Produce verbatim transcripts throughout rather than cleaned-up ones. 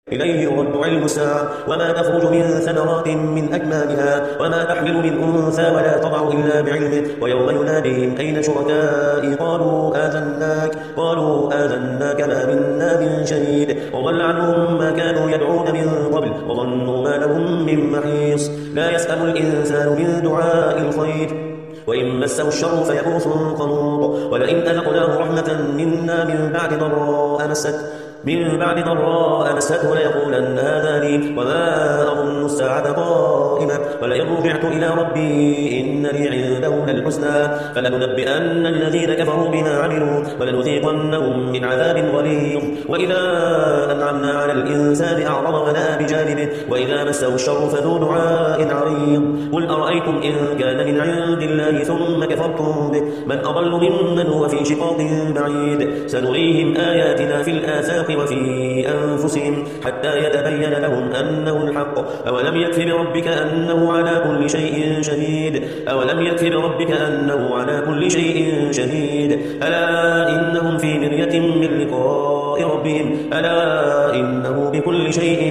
إليه يرد علم الساعة وما تخرج من ثمرات من أكمامها وما تحمل من أنثى ولا تضع إلا بعلمه ويوم يناديهم أين شركائي قالوا آذناك قالوا آذناك ما منا من شهيد وضل عنهم ما كانوا يدعون من قبل وظنوا ما لهم من محيص لا يسأل الإنسان من دعاء الخير وإن مسه الشر فيئوس قنوط ولئن أذقناه رحمة منا من بعد ضراء مسته من بعد ضراء مسته ليقولن هذا لي وما أظن الساعة قائمة ولئن رجعت إلى ربي إن لي عنده للحسنى فلننبئن الذين كفروا بما عملوا ولنذيقنهم من عذاب غليظ وإذا أنعمنا على الإنسان أعرض ونأى بجانبه وإذا مسه الشر فذو دعاء عريض قل أرأيتم إن كان من عند الله ثم كفرتم به من أضل ممن هو في شقاق بعيد سنريهم آياتنا في الآفاق وفي أنفسهم حتى يتبين لهم أنه الحق أولم يكف بربك أنه على كل شيء شهيد أولم يكف بربك أنه على كل شيء شهيد ألا إنهم في مرية من لقاء ربهم ألا إنه بكل شيء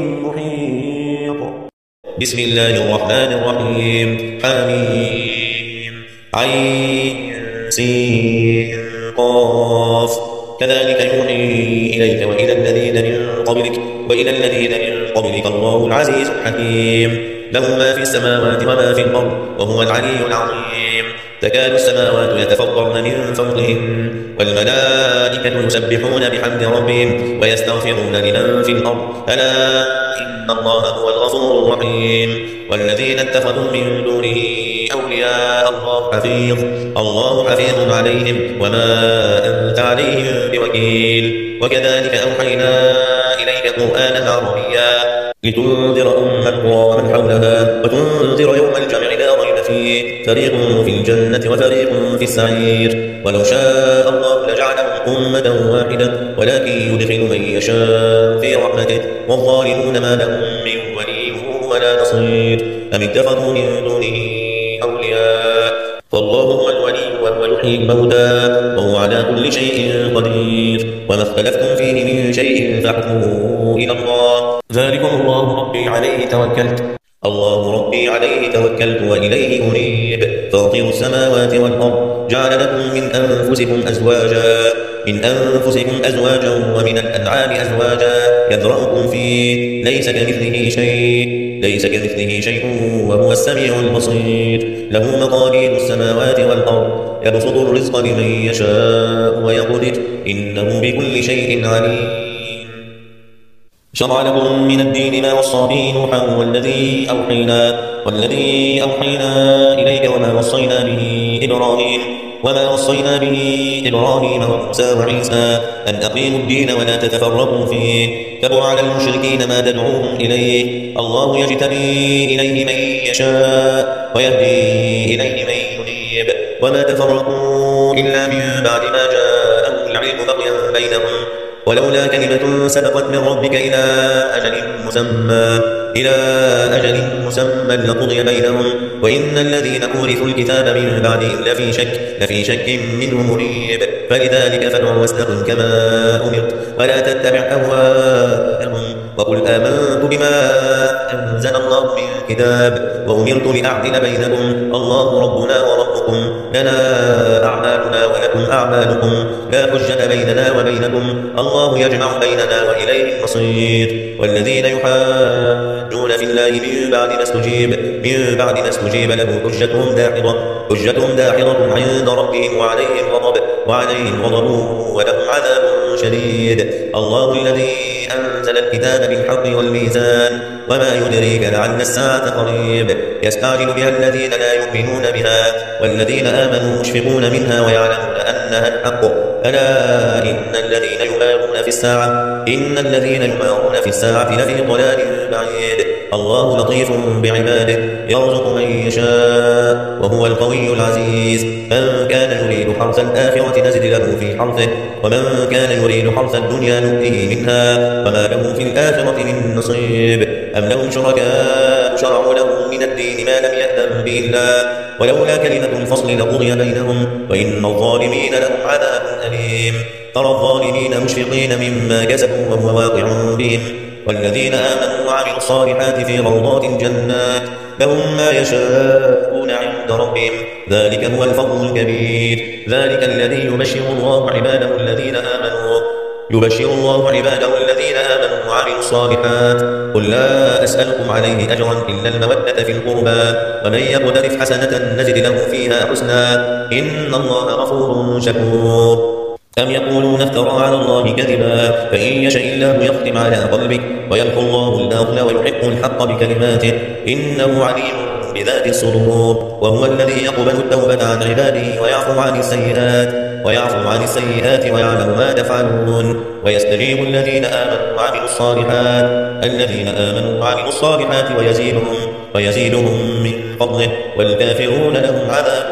محيط. بسم الله الرحمن الرحيم. حميم عين سين قاف كذلك يوحي إليك وإلى الذين من قبلك وإلى الذين من قبلك الله العزيز الحكيم له ما في السماوات وما في الأرض وهو العلي العظيم تكاد السماوات يتفطرن من فوقهم والملائكة يسبحون بحمد ربهم ويستغفرون لمن في الأرض ألا إن الله هو الغفور الرحيم والذين اتخذوا من دونه أولياء الله حفيظ الله حفيظ عليهم وما أنت عليهم بوكيل وكذلك أوحينا إليك قرآنا عربيا لتنذر أم القرى ومن حولها وتنذر يوم الجمع لا ريب فيه فريق في الجنة وفريق في السعير ولو شاء الله لجعلهم أمة واحدة ولكن يدخل من يشاء في رحمته والظالمون ما لهم من ولي ولا نصير أم اتخذوا من دونه أولياء فالله هو الولي وهو يحيي الموتى وهو على كل شيء قدير وما اختلفتم فيه من شيء فحكمه إلى الله ذلكم الله ربي عليه توكلت الله ربي عليه توكلت وإليه أنيب فاطر السماوات والأرض جعل لكم من أنفسكم أزواجا من أنفسكم أزواجا ومن الأنعام أزواجا يذرأكم فيه ليس كمثله شيء ليس كمثله شيء وهو السميع البصير له مقاليد السماوات والأرض يبسط الرزق لمن يشاء ويقدر إنه بكل شيء عليم شرع لكم من الدين ما وصى به نوحا والذي أوحينا والذي أوحينا إليك وما وصينا به إبراهيم وما وصينا به إبراهيم وموسى وعيسى أن أقيموا الدين ولا تتفرقوا فيه كبر على المشركين ما تدعوهم إليه الله يجتبي إليه من يشاء ويهدي إليه من ينيب وما تفرقوا إلا من بعد ما جاءهم العلم بغيا بينهم ولولا كلمة سبقت من ربك إلى أجل مسمى إلى أجل مسمى لقضي بينهم وإن الذين أورثوا الكتاب من بعدهم لفي شك لفي شك منه مريب فلذلك فادع واستقم كما أمرت ولا تتبع أهواءهم وقل آمنت بما أنزل الله من كتاب وأمرت لأعدل بينكم الله ربنا وربكم لنا أعمالنا ولكم أعمالكم لا حجة بيننا وبينكم الله يجمع بيننا وإليه المصير والذين يحاجون في الله من بعد ما استجيب من بعد ما استجيب له حجتهم داحضة حجتهم داحضة عند ربهم وعليهم غضب وعليهم غضب ولهم عذاب شديد الله الذي أنزل الكتاب بالحق والميزان وما يدريك لعل الساعة قريب يستعجل بها الذين لا يؤمنون بها والذين آمنوا مشفقون منها ويعلمون أنها الحق ألا إن الذين يمارون في الساعة إن الذين يمارون في الساعة لفي ضلال بعيد الله لطيف بعباده يرزق من يشاء وهو القوي العزيز من كان يريد حرث الآخرة نزد له في حرثه ومن كان يريد حرث الدنيا نؤتيه منها وما له في الآخرة من نصيب أم لهم شركاء شرعوا لهم من الدين ما لم يأذن به الله ولولا كلمة الفصل لقضي بينهم وإن الظالمين لهم عذاب أليم ترى الظالمين مشفقين مما كسبوا وهو واقع بهم والذين آمنوا وعملوا الصالحات في روضات الجنات لهم ما يشاءون عند ربهم ذلك هو الفضل الكبير. ذلك الذي يبشر الله عباده الذين آمنوا يبشر الله عباده الذين آمنوا وعملوا الصالحات. قل لا أسألكم عليه أجرا إلا المودة في القربى ومن يقترف حسنة نزد له فيها حسنا إن الله غفور شكور. أم يقولون افترى على الله كذبا فإن يشاء الله يختم على قلبك ويمحو الله الباطل ويحق الحق بكلماته إنه عليم بذات الصدور. وهو الذي يقبل التوبة عن عباده ويعفو عن السيئات ويعفو عن السيئات ويعلم ما تفعلون. ويستجيب الذين آمنوا وعملوا الصالحات الذين آمنوا وعملوا الصالحات ويزيدهم ويزيدهم من فضله والكافرون لهم عذاب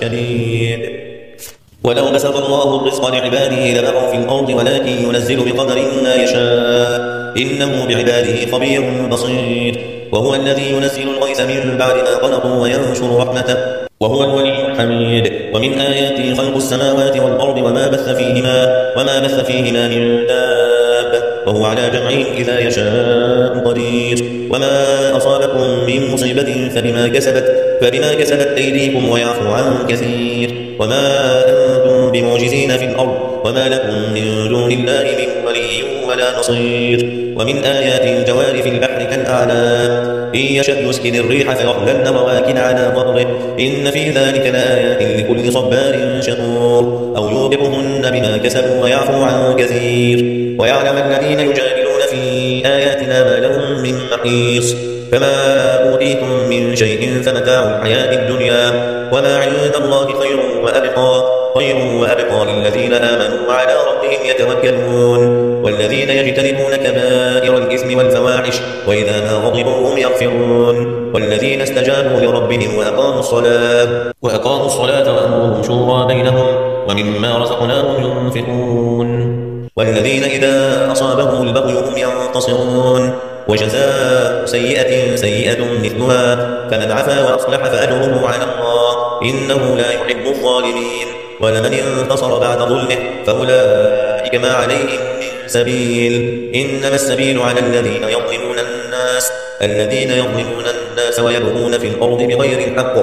شديد. ولو بسط الله الرزق لعباده لبغوا في الأرض ولكن ينزل بقدر ما يشاء إنه بعباده خبير بصير. وهو الذي ينزل الغيث من بعد ما قنطوا وينشر رحمته وهو الولي الحميد. ومن آياته خلق السماوات والأرض وما بث فيهما وما بث فيهما من دابة وهو على جمعهم إذا يشاء قدير. وما أصابكم من مصيبة فبما كسبت فبما كسبت أيديكم ويعفو عن كثير. وما أنتم بمعجزين في الأرض وما لكم من دون الله من ولي ولا نصير. ومن آياته الجوار في البحر كالأعلام إن يشأ يسكن الريح فيحللن رواكد على ظهره إن في ذلك لآيات لكل صبار شكور. أو يوبقهن بما كسبوا ويعفو عن كثير. ويعلم الذين يجادلون في آياتنا ما لهم من محيص. فما أوتيتم من شيء فمتاع الحياة الدنيا وما عند الله خير وأبقى خير وأبقى للذين آمنوا وعلى ربهم يتوكلون. والذين يجتنبون كبائر الإثم والفواحش وإذا ما غضبوا هم يغفرون. والذين استجابوا لربهم وأقاموا الصلاة وأقاموا الصلاة وأمرهم شورى بينهم ومما رزقناهم ينفقون. والذين إذا أصابهم البغي هم ينتصرون. وجزاء سيئة سيئة مثلها فمن عفا وأصلح فأجره على الله إنه لا يحب الظالمين. ولمن انتصر بعد ظلمه فأولئك ما عليهم من سبيل إنما السبيل على الذين يظلمون الناس الذين يظلمون الناس ويبغون في الأرض بغير الحق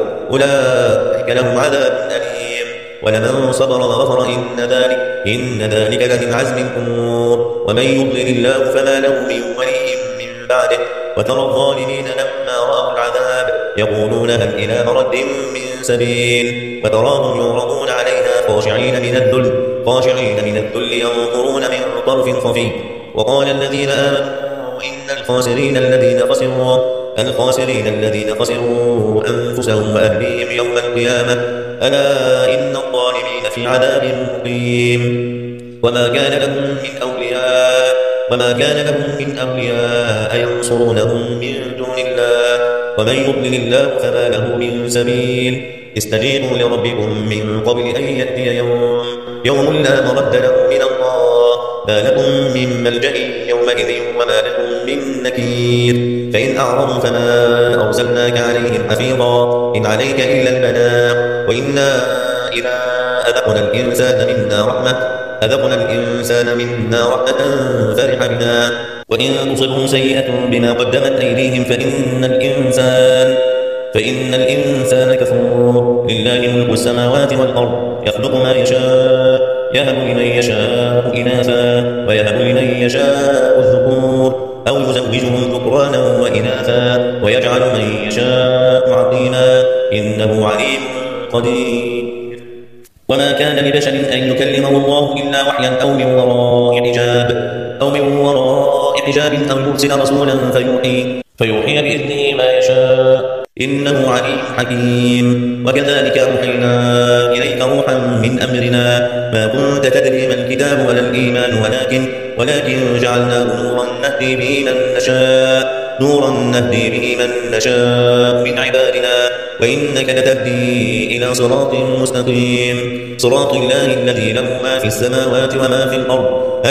أولئك لهم عذاب أليم. ولمن صبر وغفر إن ذلك إن ذلك لمن عزم الأمور. ومن يضلل الله فما له من ولي من بعده. وترى الظالمين لما رأوا العذاب يقولون هل إلى مرد من سبيل وتراهم يعرضون عليها خاشعين من الذل خاشعين من الذل ينظرون من طرف خفي. وقال الذين آمنوا إن الخاسرين الذين خسروا الخاسرين الذين خسروا أنفسهم وأهليهم يوم القيامة ألا إن الظالمين في عذاب مقيم. وما كان لهم من أولياء وما كان لهم من أولياء ينصرونهم من دون الله ومن يضلل الله فما له من سبيل. استجيبوا لربكم من قبل أن يأتي يوم يوم لا مرد له من الله ما لكم من ملجأ يومئذ وما لكم من نكير. فإن أعرضوا فما أرسلناك عليهم حفيظا إن عليك إلا البلاغ وإنا إذا أذقنا الإنسان منا رحمة أذقنا الإنسان منا رحمة فرح بنا وإن تصبهم سيئة بما قدمت أيديهم فإن الإنسان فإن الإنسان كفور. لله ملك السماوات والأرض يخلق ما يشاء يهب لمن يشاء إناثا ويهب لمن يشاء الذكور أو يزوجهم ذكرانا وإناثا ويجعل من يشاء عقيما إنه عليم قدير. وما كان لبشر أن يكلمه الله إلا وحيا أو من وراء حجاب أو من وراء حجاب أو يرسل رسولا فيوحي فيوحي بإذنه ما يشاء إنه عليم حكيم. وكذلك أوحينا إليك روحا من أمرنا ما كنت تدري ما الكتاب ولا الإيمان ولكن ولكن جعلناه نورا نهدي به من نشاء نورا نهدي به من نشاء من عبادنا وإنك لتهدي إلى صراط مستقيم صراط الله الذي له ما في السماوات وما في الأرض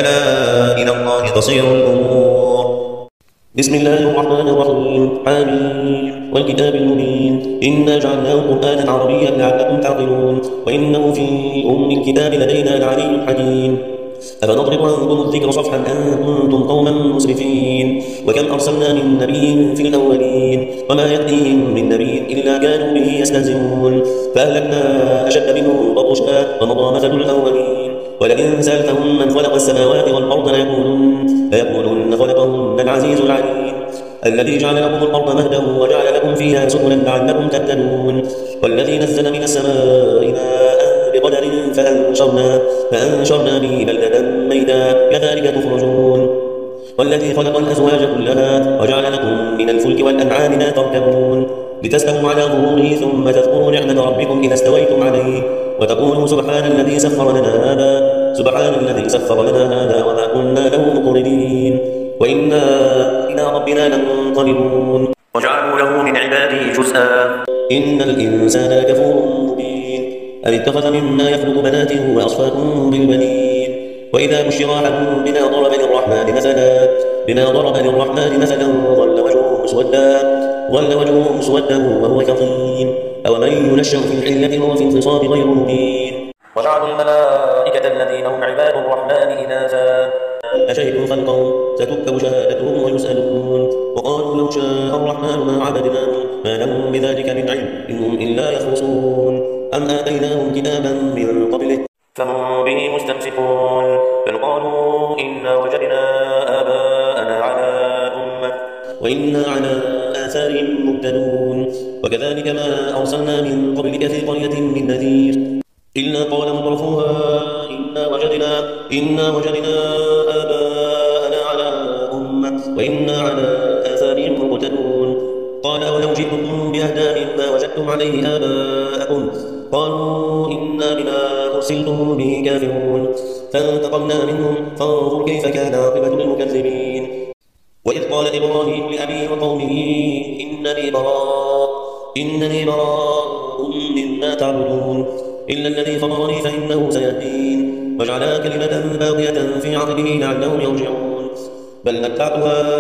ألا إلى الله تصير الأمور. بسم الله الرحمن الرحيم حميم والكتاب المبين إنا جعلناه قرآنا عربيا لعلكم تعقلون وإنه في أم الكتاب لدينا لعلي حكيم. أفنضرب عنكم الذكر صفحا أن كنتم قوما مسرفين وكم أرسلنا من نبي في الأولين وما يأتيهم من نبي إلا كانوا به يستهزئون فأهلكنا أشد منهم بطشا ومضى مثل الأولين ولئن سألتهم من خلق السماوات والأرض ليقولن ليقولن خلقهن العزيز العليم الذي جعل لكم الأرض مهدا وجعل لكم فيها سبلا لعلكم تهتدون والذي نزل من السماء ماء بقدر فأنشرنا, فأنشرنا به بلدة ميتا كذلك تخرجون والذي خلق الأزواج كلها وجعل لكم من الفلك والأنعام ما تركبون لتستووا على ظهوره ثم تذكروا نعمة ربكم إذا استويتم عليه وتقولوا سبحان الذي سخر لنا هذا سبحان الذي سخر لنا هذا وما كنا له مقرنين وإنا إلى ربنا لمنقلبون وجعلوا له من عباده جزءا إن الإنسان لكفور مبين أم اتخذ مما يخلق بنات وأصفاكم بالبنين وإذا بشر أحدهم بما ضرب للرحمن مثلا بما ضرب للرحمن مثلا ظل وجهه مسودا ظل وجهه مسودا وهو كظيم أومن ينشأ في الحلة وهو في انفصام غير مبين وجعلوا الملائكة الذين هم عباد الرحمن إناثا أشهدوا خلقهم ستكتب شهادتهم ويسألون وقالوا لو شاء الرحمن ما عبدناهم ما لهم بذلك من علم إنهم إلا يخرصون أم آتيناهم كتابا من قبله فهم به مستمسكون بل قالوا إنا وجدنا آباءنا على أمة وإنا على آثارهم مهتدون وكذلك ما أرسلنا من قبلك في قرية من نذير إلا قال مترفوها إنا وجدنا إنا وجدنا آباءنا على أمة وإنا على آثارهم مقتدون قال ولو جئتكم بأهدى مما وجدتم عليه آباءكم قالوا إنا بما أرسلتم به كافرون فانتقمنا منهم فانظر كيف كان عاقبة المكذبين وإذ قال إبراهيم لأبيه وقومه إنني براء إنني براء مما تعبدون إلا الذي فطرني فإنه سيهدين وجعلها كلمة باقية في عقبه لعلهم يرجعون بل متعت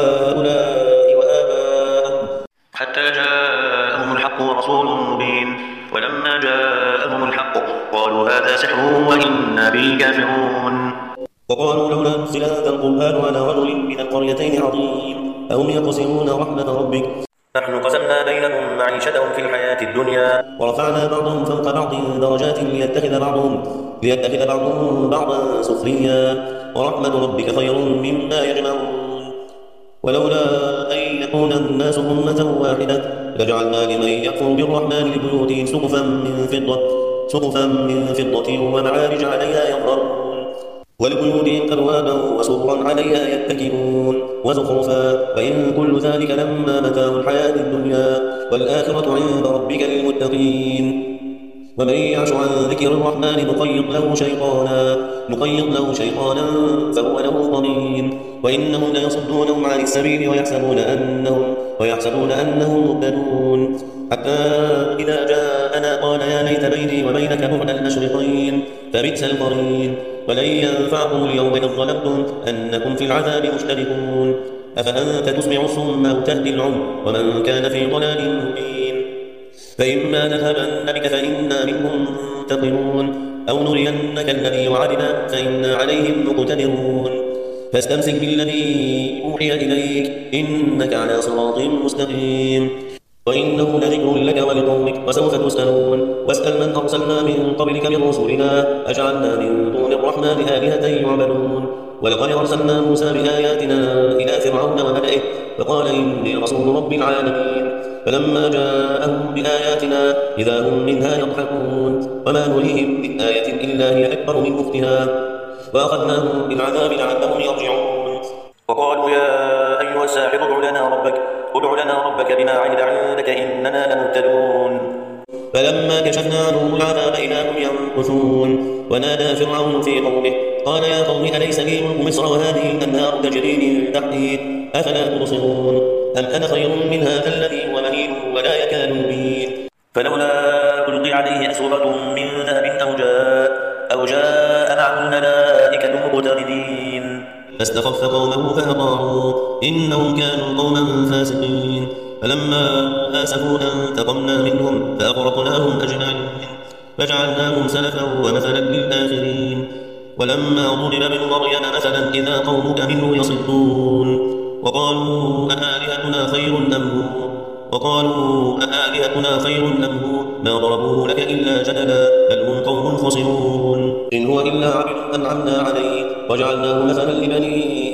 هؤلاء وآباءهم حتى جاءهم الحق ورسول مبين ولما جاءهم الحق قالوا هذا سحر وإنا به كافرون وقالوا لولا نزل هذا القرآن على رجل من القريتين عظيم أهم يقسمون رحمة ربك نحن قسمنا بينهم معيشتهم في الحياة الدنيا ورفعنا بعضهم فوق بعض درجات ليتخذ بعضهم ليتخذ بعضهم بعضا سخريا ورحمة ربك خير مما يجمعون ولولا أن يكون الناس أمة واحدة لجعلنا لمن يكفر بالرحمن لبيوتهم سقفا من فضة سقفا من فضة ومعارج عليها يظهرون ولبيوتهم أبوابا وسررا عليها يتكئون وزخرفا وإن كل ذلك لما متاع الحياة الدنيا والآخرة عند ربك للمتقين ومن يعش عن ذكر الرحمن نقيض له شيطانا نقيض له شيطانا فهو له قرين وإنهم ليصدونهم عن السبيل ويحسبون أنهم ويحسبون أنهم مهتدون حتى إذا جاءنا قال يا ليت بيني وبينك بعد المشرقين فبئس القرين ولن ينفعكم اليوم إذ ظلمتم أنكم في العذاب مشتركون أفأنت تسمع الصم أو تهدي العمي ومن كان في ضلال مبين فإما نذهبن بك فإنا منهم منتقمون أو نرينك الذي وعدنا فإنا عليهم مقتدرون فاستمسك بالذي أوحي إليك إنك على صراط مستقيم وإنه لذكر لك ولقومك وسوف تسألون واسأل من أرسلنا من قبلك من رسلنا أجعلنا من دون الرحمن آلهة يعبدون ولقد أرسلنا موسى بآياتنا إلى فرعون وملئه فقال إني رسول رب العالمين فلما جاءهم بآياتنا إذا هم منها يضحكون وما نريهم من آية إلا هي أكبر من أختها وأخذناهم بالعذاب لعلهم يرجعون وقالوا يا أيها الساحر ادع لنا ربك ادع لنا ربك بما عهد عندك إننا لمهتدون فلما كشفنا عنهم العذاب إذا هم ينكثون ونادى فرعون في قومه قال يا قوم أليس لي ملك مصر وهذه الأنهار تجري من تحتي أفلا تبصرون أم أنا خير من هذا الذي هو مهين ولا يكاد يبين فلولا ألقي عليه أسورة من ذهب أو جاء أو جاء معه الملائكة مقترنين فاستخف قومه فأطاعوه إنهم كانوا قوما فاسقين فلما آسفونا انتقمنا منهم فأغرقناهم أجمعين فجعلناهم سلفا ومثلا للآخرين ولما ضرب ابن مريم مثلا إذا قومك منه يصدون وقالوا أآلهتنا خير أم هو وقالوا أآلهتنا خير أم هو ما ضربوه لك إلا جدلا بل هم قوم خصمون إن هو إلا عبد أنعمنا عليه وجعلناه مثلا لبني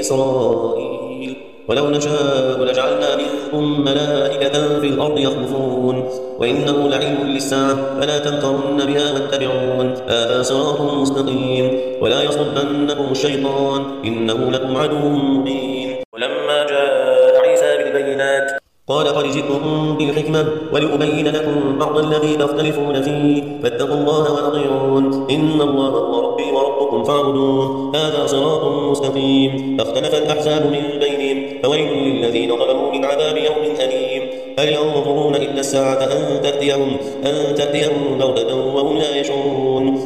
إسرائيل ولو نشاء لجعلنا منكم ملائكة في الأرض يخلفون وإنه لعلم للساعة فلا تمترن بها واتبعون هذا صراط مستقيم ولا يصدنكم الشيطان إنه لكم عدو مبين ولما جاء عيسى بالبينات قال قد جئتكم بالحكمة ولأبين لكم بعض الذي تختلفون فيه فاتقوا الله وأطيعون إن الله هو ربي وربكم فاعبدوه هذا صراط مستقيم فاختلف الأحزاب من بينهم فويل للذين ظلموا من عذاب يوم أليم هل ينظرون إلا الساعة أن تأتيهم أن تأتيهم بغتة وهم لا يشعرون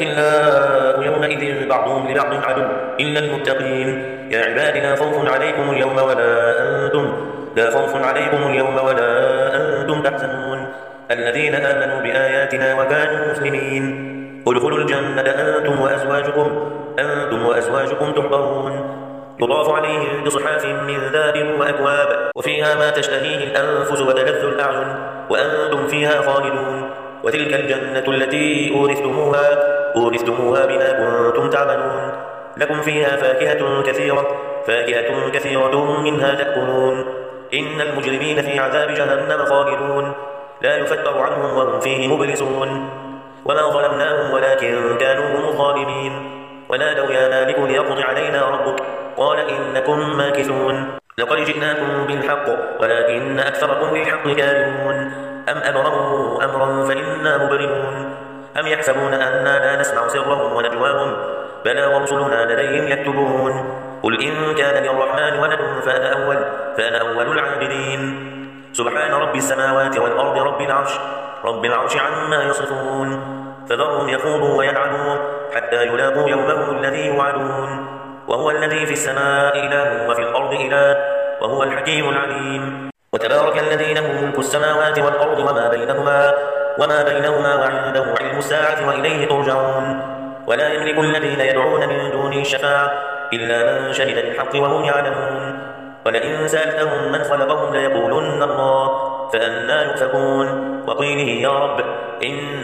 الأخلاء يومئذ بعضهم لبعض عدو إلا المتقين يا عباد لا خوف عليكم اليوم ولا أنتم لا خوف عليكم اليوم ولا أنتم تحزنون الذين آمنوا بآياتنا وكانوا مسلمين ادخلوا الجنة أنتم وأزواجكم أنتم وأزواجكم تحبرون يطاف عليهم بصحاف من ذهب وأكواب وفيها ما تشتهيه الأنفس وتلذ الأعين وأنتم فيها خالدون وتلك الجنة التي أورثتموها أورثتموها بما كنتم تعملون لكم فيها فاكهة كثيرة فاكهة كثيرة منها تأكلون إن المجرمين في عذاب جهنم خالدون لا يفتر عنهم وهم فيه مبلسون وما ظلمناهم ولكن كانوا هم الظالمين ونادوا يا مالك ليقض علينا ربك قال إنكم ماكثون لقد جئناكم بالحق ولكن أكثركم للحق كارهون أم أبرموا أمرا فإنا مبرمون أم يحسبون أننا لا نسمع سرهم ونجواهم بلى ورسلنا لديهم يكتبون قل إن كان للرحمن ولد فأنا أول فأنا أول العابدين سبحان رب السماوات والأرض رب العرش رب العرش عما يصفون فذرهم يخوضوا ويلعبوا حتى يلاقوا يومهم الذي يوعدون وهو الذي في السماء إله وفي الأرض إله وهو الحكيم العليم وتبارك الذي له ملك السماوات والأرض وما بينهما وما بينهما وعنده علم الساعة وإليه ترجعون ولا يملك الذين يدعون من دونه الشفاعة إلا من شهد بالحق وهم يعلمون ولئن سألتهم من خلقهم ليقولن الله فأنى يؤفكون وقيله يا رب إن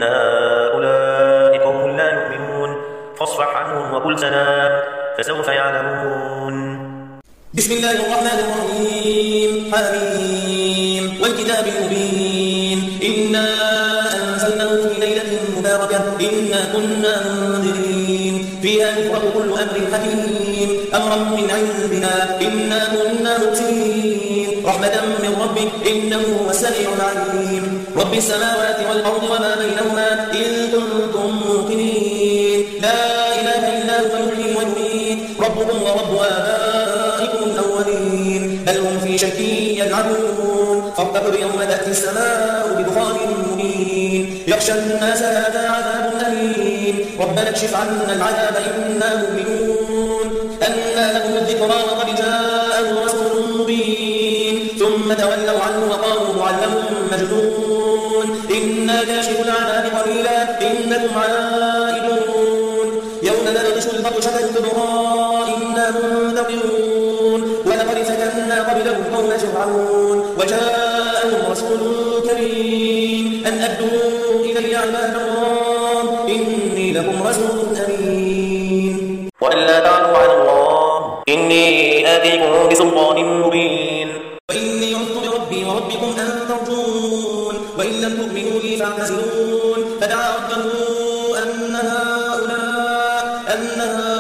هؤلاء قوم لا يؤمنون فاصفح عنهم وقل سلام فسوف يعلمون بسم الله الرحمن الرحيم حميم والكتاب المبين إنا أنزلناه في ليلة مباركة إنا كنا منذرين فيها يفرق كل أمر حكيم أمرا من عندنا إنا كنا مرسلين رحمة من ربك إنه هو السميع العليم رب السماوات والأرض وما بينهما إن كنتم موقنين لا إله إلا هو يحيي ويميت ربكم ورب آبائكم الأولين بل هم في شك يلعبون فارتقب يوم تأتي السماء بدخان مبين يخشى الناس هذا عذاب أليم ربنا اكشف عنا العذاب إنا مؤمنون أنى لهم الذكرى وقد جاءهم رسول مبين ثم تولوا عنه وقالوا معلم مجنون إنا كاشف العذاب قليلا إنكم عائدون يوم نبطش البطشة الكبرى إنا منتقمون ولقد فتنا قبلهم قوم فرعون وجاءهم رسول كريم أن أدوا إلي عباد الله إني لكم رسول أمين وألا تعلوا على الله إني آتيكم بسلطان مبين وإني عذت بربي وربكم أن ترجون وإن لم تؤمنوا لي فاعتزلون فدعا ربه أن هؤلاء أن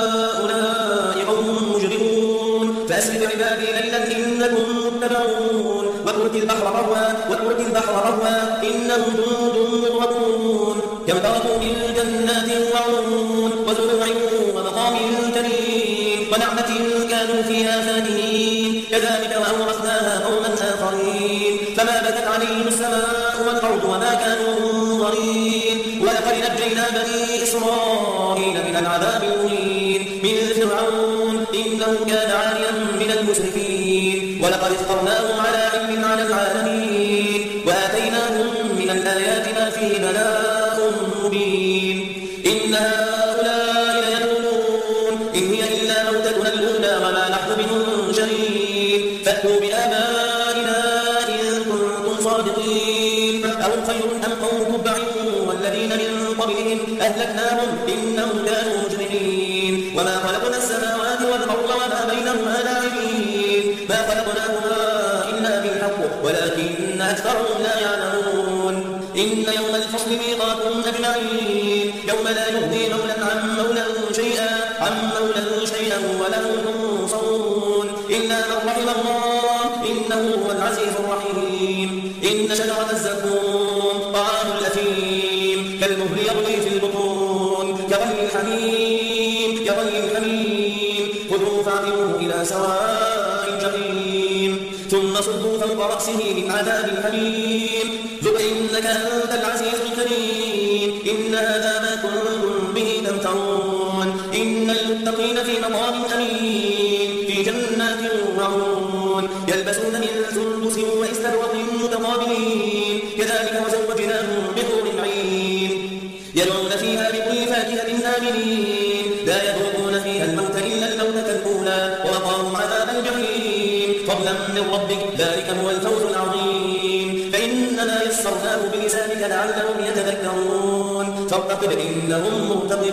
هؤلاء قوم مجرمون فأسر بعبادي ليلا إنكم متبعون واترك البحر رهوا واترك البحر رهوا إنهم جند مغرقون كم تركوا من جنات وعيون وزروع ومقام كريم ونعمة كانوا فيها فاكهين كذلك وأورثناها قوما آخرين فما بكت عليهم السماء والأرض وما كانوا منظرين ولقد نجينا بني إسرائيل من العذاب المهين من فرعون إنه كان عاليا من المسرفين ولقد اخترناهم على علم على العالمين وآتيناهم من الآيات ما فيه بلاء مبين إن هؤلاء ليقولون صادقين أهم خير أم قوم تبع والذين من قبلهم أهلكناهم إنهم كانوا مجرمين وما خلقنا السماوات والأرض وما بينهما لاعبين ما خلقناهما إلا بالحق ولكن أكثرهم لا يعلمون إن يوم الفصل ميقاتهم أجمعين يوم لا يغني مولى عن مولى شيئا عن مولى شيئا ولا هم ينصرون إلا من رحم الله إنه هو العزيز الرحيم إن شجرة الزقوم طعام الأثيم كالمهل يغلي في البطون كغلي الحميم كغلي الحميم خذوه فاعتلوه إلى سواء الجحيم ثم صبوا فوق رأسه من عذاب الحميم ذق إنك أنت العزيز الكريم إن هذا ما كنتم به تمترون إن المتقين في مقام أمين في جنات وعيون يلبسون من سندس وإستبرق متقابلين كذلك وزوجناهم بحور عين يدعون فيها بكل فاكهة آمنين لا يذوقون فيها الموت إلا الموتة الأولى ووقاهم عذاب الجحيم فضلا من ربك ذلك هو الفوز العظيم فإنما يسرناه بلسانك لعلهم يتذكرون فارتقب إنهم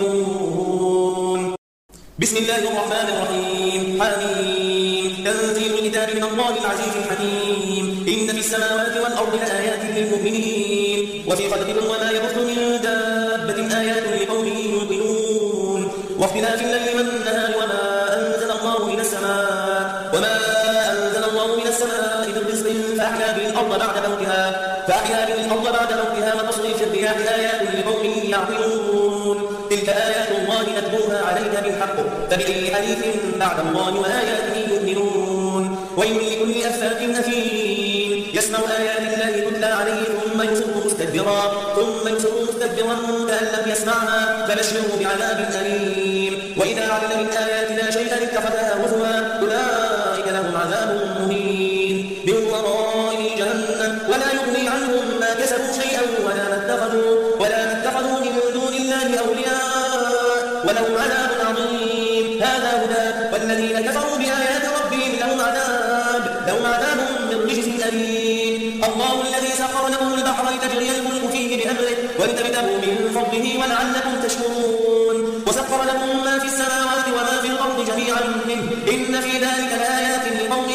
مرتقبون بسم الله الرحمن الرحيم حميم تنزيل الكتاب من الله العزيز الحكيم إن في السماوات والأرض لآيات للمؤمنين وفي خلقكم وما يبث من دابة آيات لقوم يوقنون واختلاف الليل والنهار وما أنزل الله من السماء وما أنزل الله من السماء من رزق فأحيا به الأرض بعد موتها فأحيا به الأرض بعد موتها وتصريف الرياح آيات لقوم يعقلون تلك آيات الله نتلوها عليك بالحق فبأي حديث بعد الله وآياته يؤمنون ويل لكل أفاك أثيم يسمع آيات الله تتلى عليه ثم يصر مستكبرا ثم يصر مستكبرا كأن لم يسمعها فبشره بعذاب أليم وإذا علم من آياتنا شيئا اتخذها هزوا أولئك لهم عذاب مهين من ورائه جهنم ولا يغني عنهم ما كسبوا شيئا ولا ما اتخذوا ولا ما اتخذوا من دون الله أولياء ولهم عذاب عظيم هذا هدى والذين كفروا بآيات ربهم لهم عذاب لهم عذاب من رجز أليم الله الذي سخر لكم البحر لتجري الفلك فيه بأمره ولتبتغوا من فضله ولعلكم تشكرون وسخر لكم ما في السماوات وما في الأرض جميعا منه إن في ذلك لآيات لقوم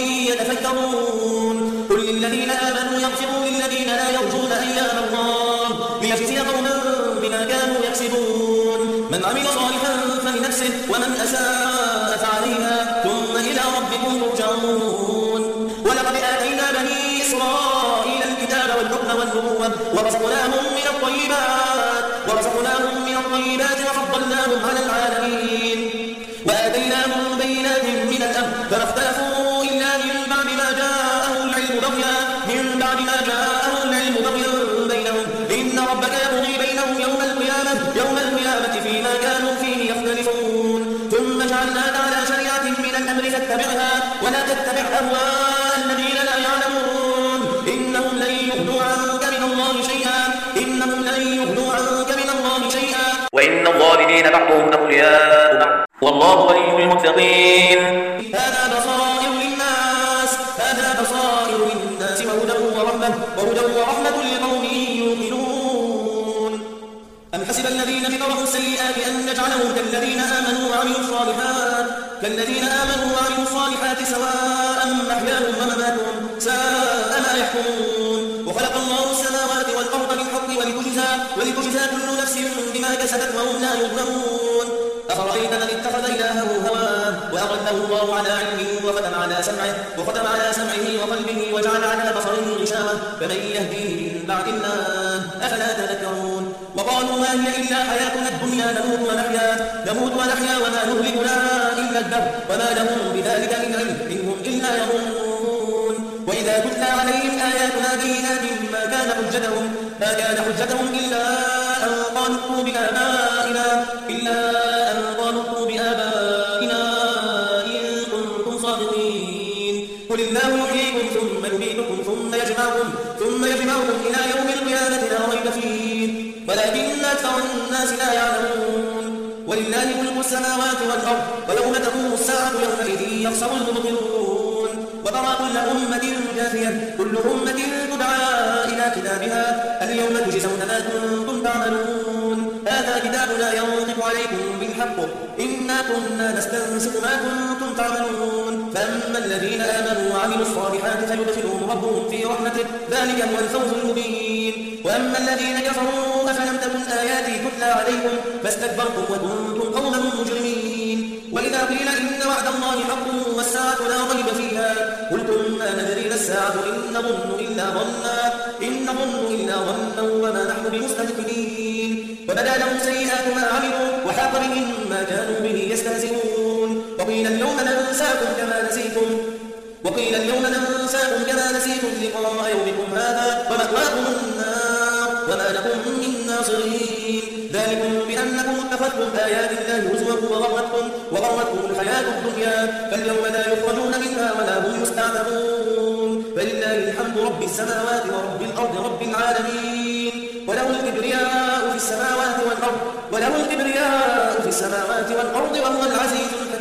يتفكرون قل للذين آمنوا يغفروا للذين لا يرجون أيام الله ليجزي قوما بما كانوا يكسبون من عمل صالحا فلنفسه ومن أساء فعليها ثم إلى ربكم ترجعون ولقد آتينا بني إسرائيل الكتاب والحكم والنبوة ورزقناهم من الطيبات ورزقناهم من الطيبات وفضلناهم على العالمين وآتيناهم بينات من الأمر فما اختلفوا إلا من بعد ما جاءهم العلم بغيا من بعد ما جاءهم العلم بغيا بينهم إن ربك يقضي بينهم يوم القيامة يوم القيامة فيما كانوا فيه يختلفون ثم جعلناك على شريعة من الأمر فاتبعها ولا تتبع أهواء الذين لا يعلمون إنهم لن يغنوا عنك من الله شيئا إنهم لن يغنوا عنك من الله شيئا وإن الظالمين بعضهم أولياء بعض والله ولي المتقين هذا بصائر للناس هذا بصائر للناس وهدى ورحمة وهدى ورحمة لقوم يوقنون أم حسب الذين اجترحوا السيئات أن نجعلهم كالذين آمنوا وعملوا الصالحات كالذين آمنوا وعملوا الصالحات سواء محياهم ومماتهم ساء ما يحكمون وخلق الله السماوات والأرض بالحق ولتجزى ولتجزى كل نفس بما كسبت وهم لا يظلمون أفرأيت من اتخذ إلهه هواه وأضله الله على علمه وختم على سمعه وختم على سمعه وقلبه وجعل على بصره غشاوة فمن يهديه من بعد الله أفلا تذكرون وقالوا ما هي إلا حياتنا الدنيا نموت ونحيا نموت ونحيا وما نهلكنا إلا الدهر وما لهم بذلك من علم إن هم إلا يظنون وإذا تتلى عليهم آياتنا بينات ما كان حجتهم ما كان حجتهم إلا أن قالوا ائتوا بآبائنا إلا أن قالوا ائتوا بآبائنا إن كنتم صادقين قل الله يحييكم ثم يميتكم ثم يجمعكم ثم يجمعكم إلى يوم القيامة لا ريب فيه ولكن أكثر الناس لا يعلمون ولله ملك السماوات والأرض ويوم تقوم الساعة يومئذ يخسر المبطلون وترى كل أمة جاثية كل أمة تدعى إلى فاليوم تجزون ما كنتم تعملون هذا كتابنا ينطق عليكم بالحق إنا كنا نستنسخ ما كنتم تعملون فأما الذين آمنوا وعملوا الصالحات فيدخلهم ربهم في رحمته ذلك هو الفوز المبين وأما الذين كفروا أفلم تكن آياتي تتلى عليكم فاستكبرتم وكنتم قوما مجرمين وإذا قيل إن وعد الله حق والساعة لا ريب فيها قلتم ما ندري ما الساعة إن نظن إلا ظنا إن نظن إلا ظنا وما نحن بمستيقنين وبدا لهم سيئات ما عملوا وحاق بهم ما كانوا به يستهزئون وقيل اليوم ننساكم كما نسيتم وقيل اليوم ننساكم كما نسيتم لقاء يومكم هذا ومأواكم النار وما لكم من ناصرين ذلكم بأنكم اتخذتم آيات الله هزوا وغرتكم وغرتكم الحياة الدنيا فاليوم لا يخرجون منها ولا هم يستعتبون فلله الحمد رب السماوات ورب الأرض رب العالمين وله الكبرياء في السماوات والأرض وله الكبرياء في السماوات والأرض وهو العزيز الحكيم